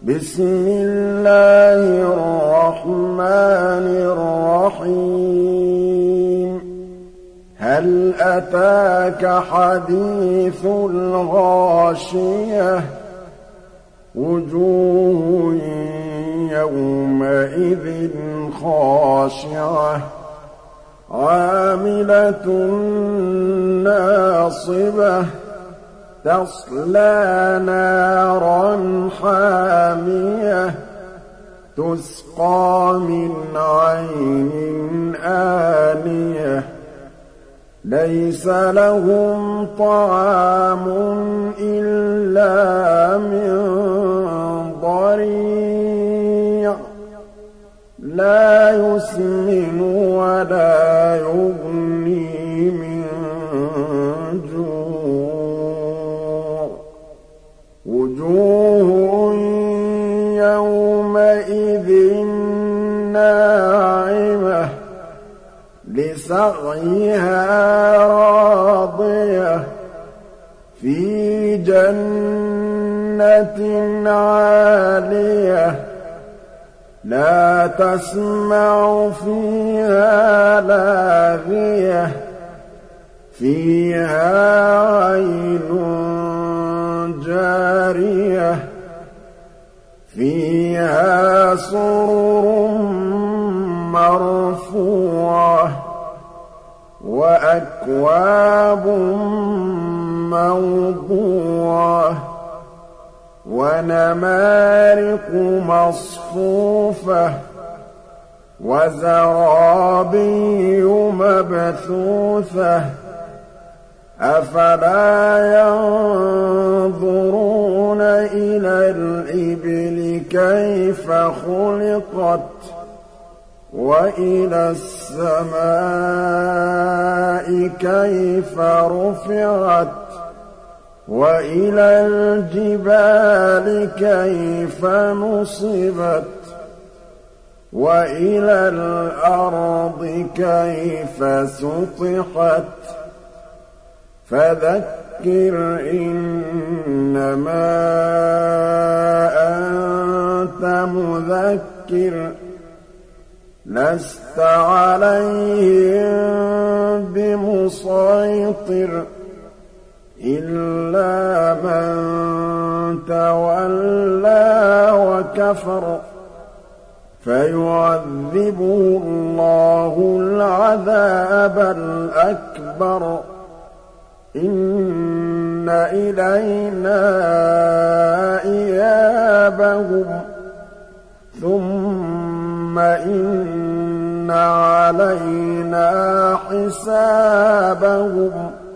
بسم الله الرحمن الرحيم هل أتاك حديث الغاشية وجوه يومئذ خاشعة عاملة ناصبة تصلى نارا حامية تسقى من عين آنية ليس لهم طعام إلا من ضريع لا يسمن ولا يغني من جوع وجوه يومئذ ناعمة لسعيها راضية في جنة عالية لا تسمع فيها لاغية فيها عين جارية فيها سرر مرفوعة وأكواب موضوعة ونمارق مصفوفة وزرابي مبثوثة أفلا ينظرون إلى الإبل كيف خلقت وإلى السماء كيف رفعت وإلى الجبال كيف نصبت وإلى الأرض كيف سطحت فذكر إنما أنت مذكر لست عليهم بمسيطر إلا من تولى وكفر فيعذبه الله العذاب الأكبر إن إلينا إيابهم ثم إن علينا حسابهم